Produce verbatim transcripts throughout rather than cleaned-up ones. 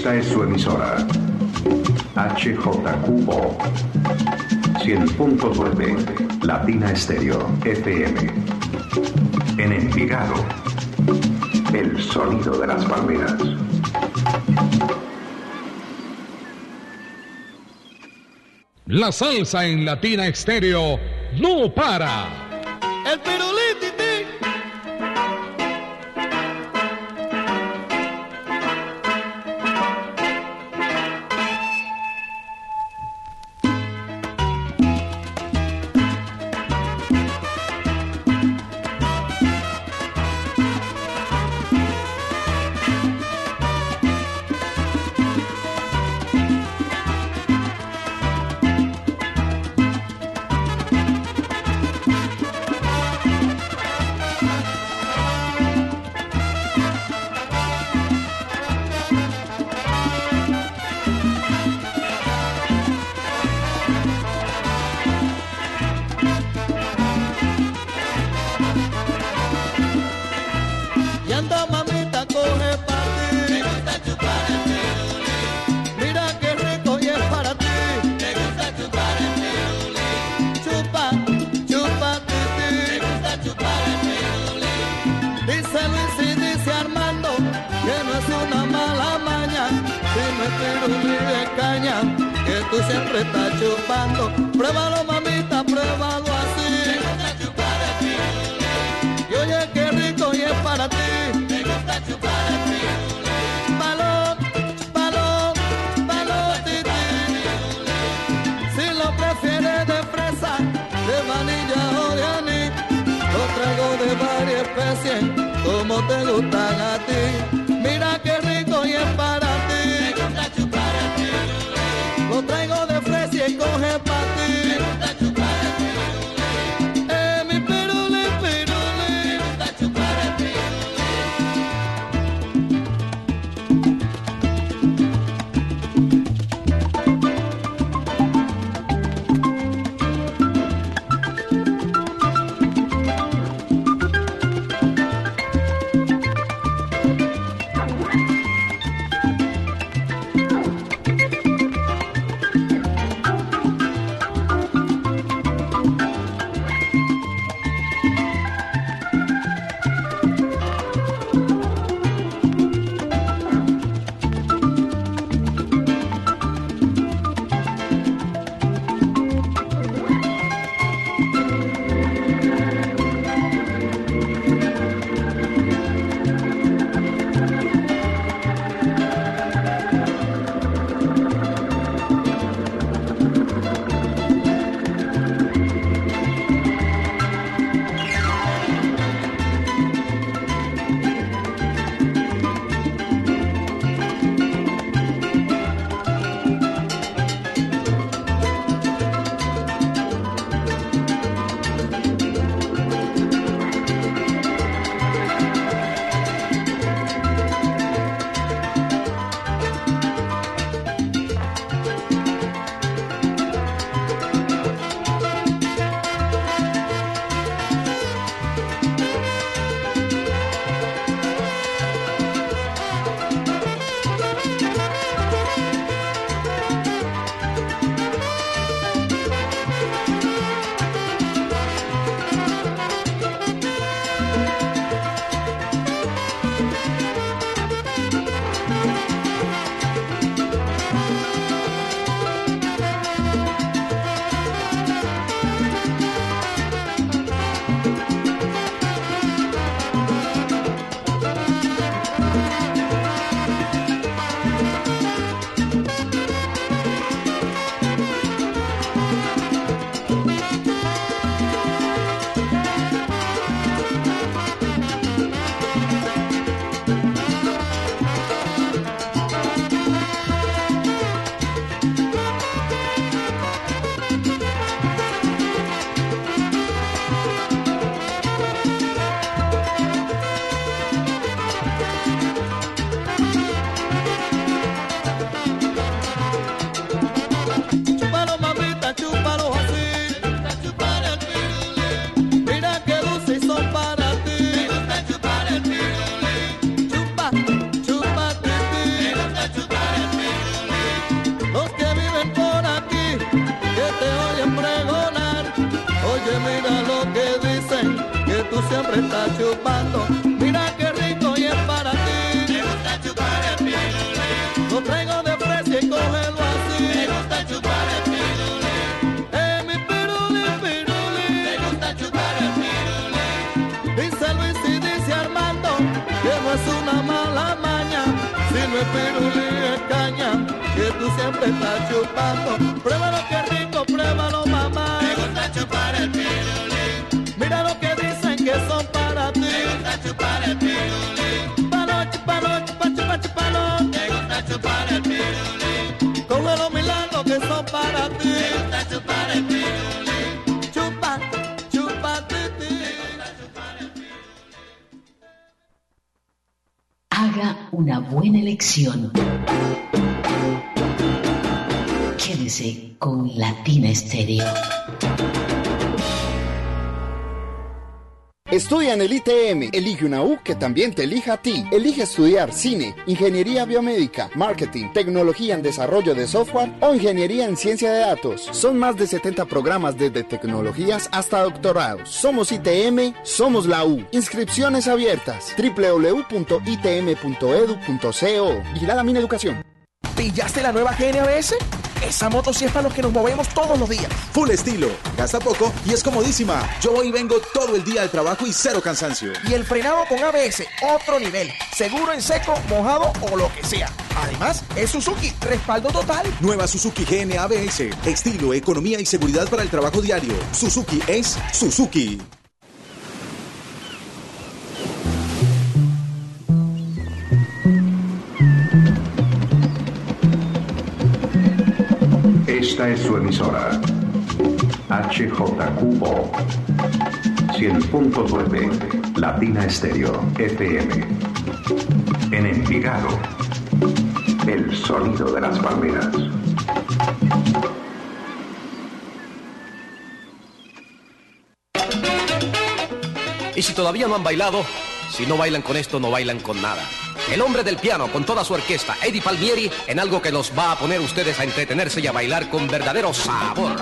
Esta es su emisora. H J Q O cien punto nueve Latina Estéreo F M. En Envigado, el sonido de las palmeras. La salsa en Latina Estéreo no para. El pirulititi. Tú siempre estás chupando, pruébalo mamita, pruébalo así. Me gusta chupar el pirulí. Y oye qué rico y es para ti. Me gusta chupar el pirulí. Balón, balón, balón, titi. Si lo prefieres de fresa, de vainilla o de anís, lo traigo de varias especies, como te gustan a ti. Mira qué rico y es para ti. Me gusta chupar el pirulí. Lo traigo de fresa y coge pa' ti. Me gusta chupar el pirulí. Eh, mi pirulí, pirulí. Me gusta chupar el pirulí. que te oyen pregonar. Oye, mira lo que dicen, que tú siempre estás chupando. Mira qué rico y es para ti. Me gusta chupar el pirulín. Lo traigo de precio y cógelo así. Me gusta chupar el pirulín. Eh, mi pirulín, pirulín. Me gusta chupar el pirulín. Dice Luis y dice Armando, que no es una mala maña. Si no es pirulín es caña, que tú siempre estás chupando. Pruébalo que rico, pruébalo mamá. Me gusta chupar el pirulín. Mira lo que dicen que son para ti. Me gusta chupar el pirulín. Chupalo, chupalo, chupa, chupa, chupalo. Me gusta chupar el pirulín. Cógelo milagro que son para ti. Me gusta chupar el pirulín. Chupa, chupa, titi. Haga una buena elección. Quédese con Latina Estéreo. Estudia en el I T M. Elige una U que también te elija a ti. Elige estudiar cine, ingeniería biomédica, marketing, tecnología en desarrollo de software o ingeniería en ciencia de datos. Son más de setenta programas desde tecnologías hasta doctorados. Somos I T M, somos la U. Inscripciones abiertas. doble u doble u doble u punto i t m punto e d u punto co. Vigilada Mineducación. ¿Pillaste la nueva G N A B S? Esa moto sí es para los que nos movemos todos los días. Full estilo, gasta poco y es comodísima. Yo voy y vengo todo el día al trabajo y cero cansancio. Y el frenado con A B S, otro nivel. Seguro en seco, mojado o lo que sea. Además, es Suzuki, respaldo total. Nueva Suzuki G N A B S. Estilo, economía y seguridad para el trabajo diario. Suzuki es Suzuki. Esta es su emisora, H J Q O, cien punto nueve, Latina Estéreo, F M. En Envigado, el sonido de las palmeras. Y si todavía no han bailado, si no bailan con esto, no bailan con nada. El hombre del piano con toda su orquesta, Eddie Palmieri, en algo que los va a poner ustedes a entretenerse y a bailar con verdadero sabor.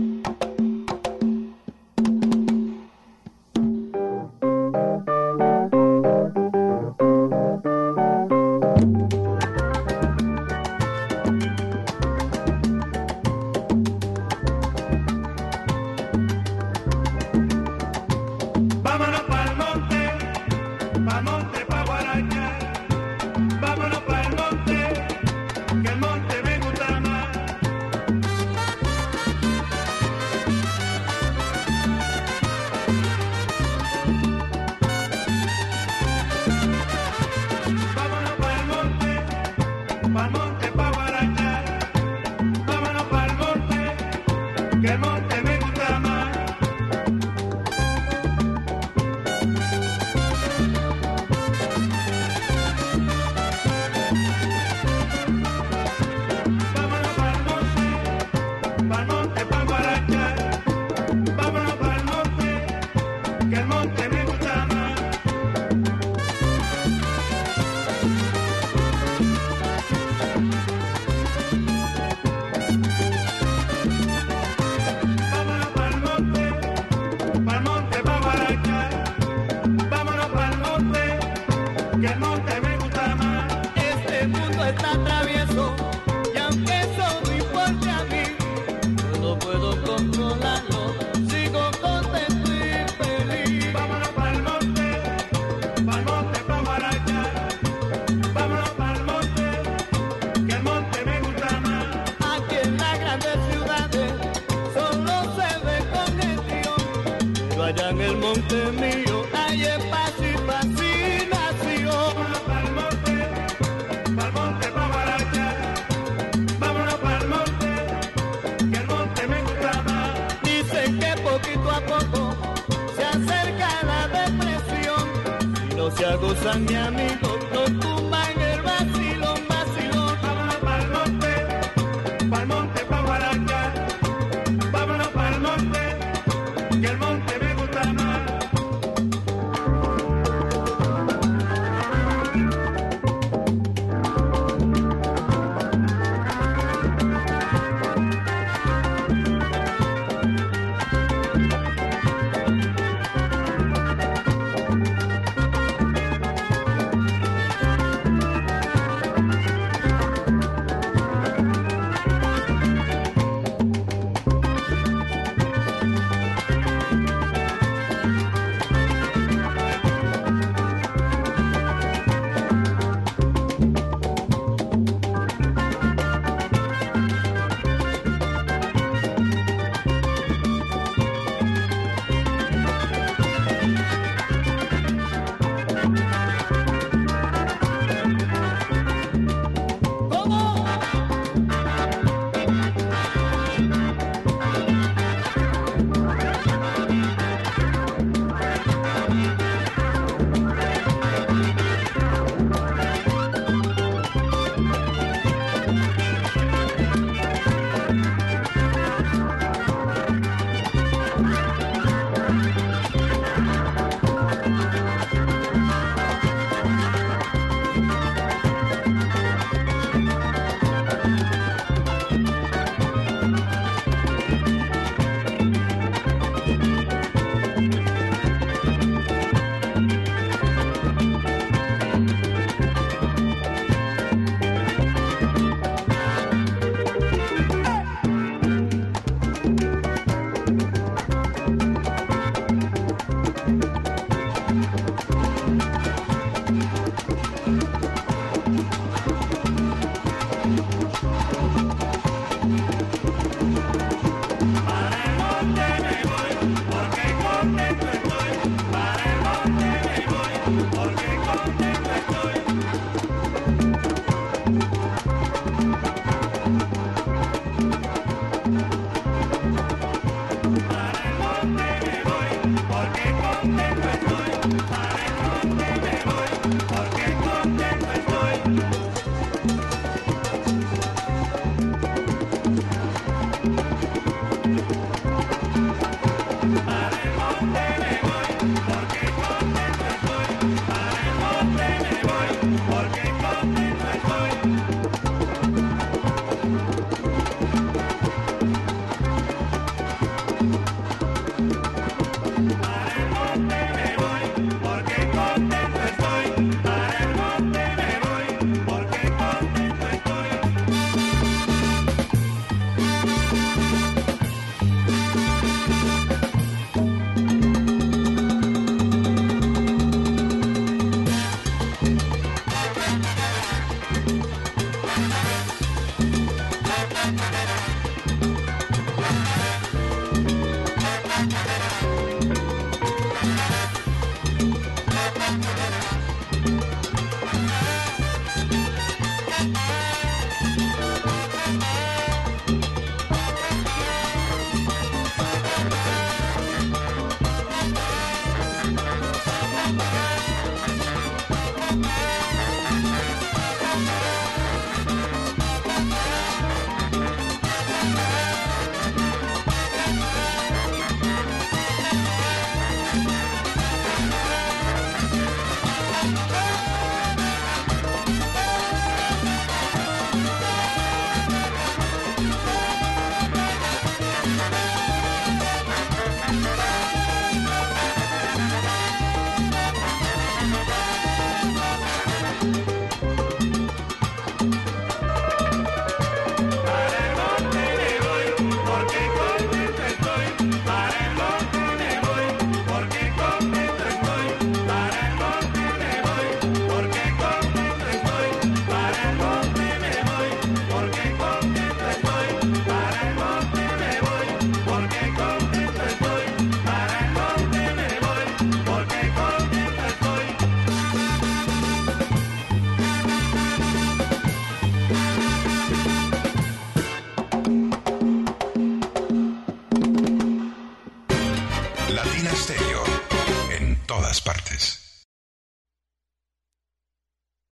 monte mío, hay paz y fascinación. Vámonos pa'l monte, pa'l monte pa' Guaracha. Vámonos pa'l monte, que el monte me gusta más. Dicen que poquito a poco se acerca la depresión. Si no se aguzan, mi amigo, no tú.